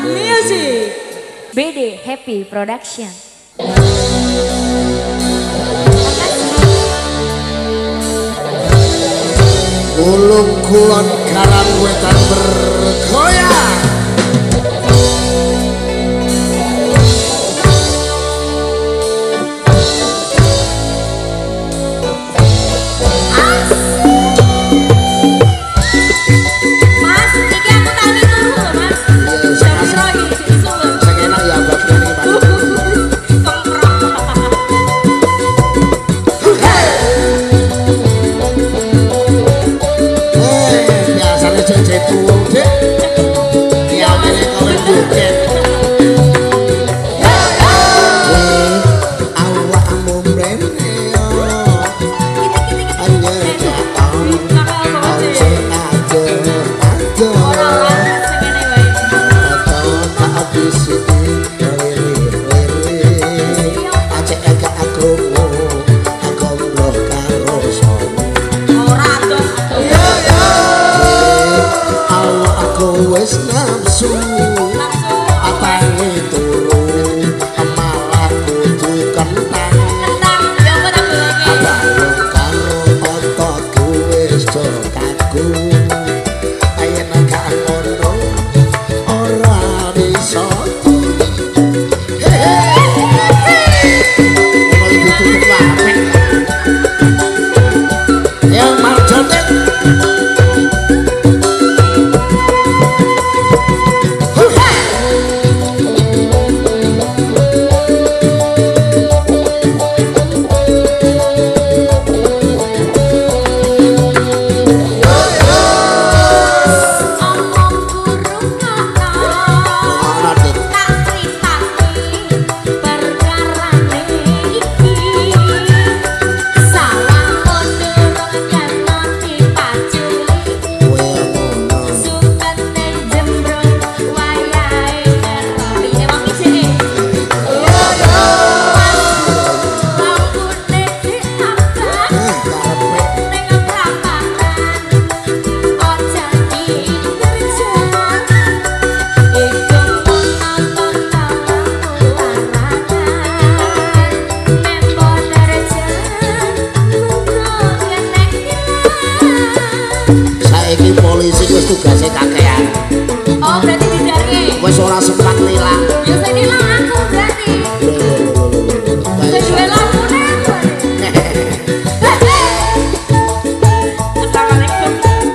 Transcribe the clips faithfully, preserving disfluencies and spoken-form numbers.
Music B D Happy Production. Ulung kulon karang wetan bergoyang. Wes nafsu apane turu malah kudu kentang abang karo ototku wis do kaku ayen gak ngono ora bisa yang marjote polisi wis tugasnya kakean. Oh, berarti didari. Wis ora sempat nilang. Ya sing nilang aku berarti. Wis duwe lamune. Assalamualaikum.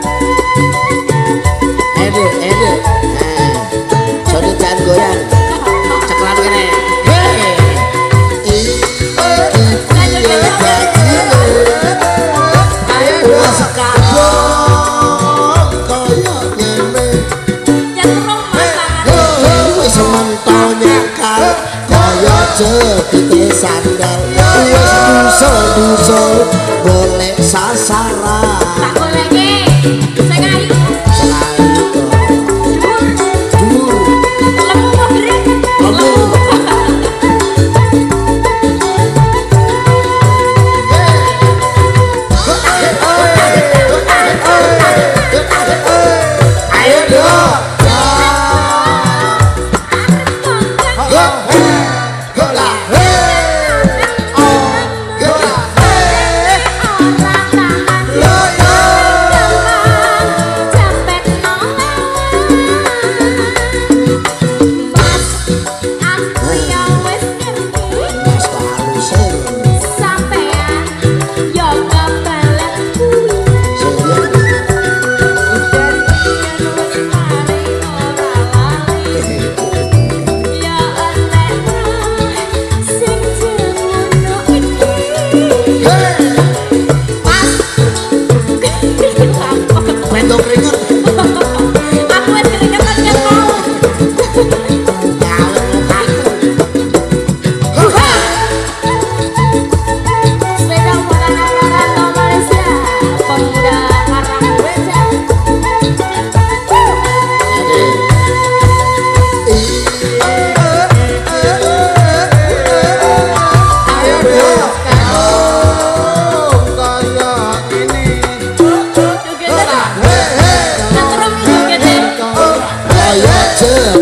Edo, edo. Nah, sodi jangan goyang. Ceklan kene. Jepit sandal wis dusel-dusel boleh sasaran tak goleke sing ayu Yeah.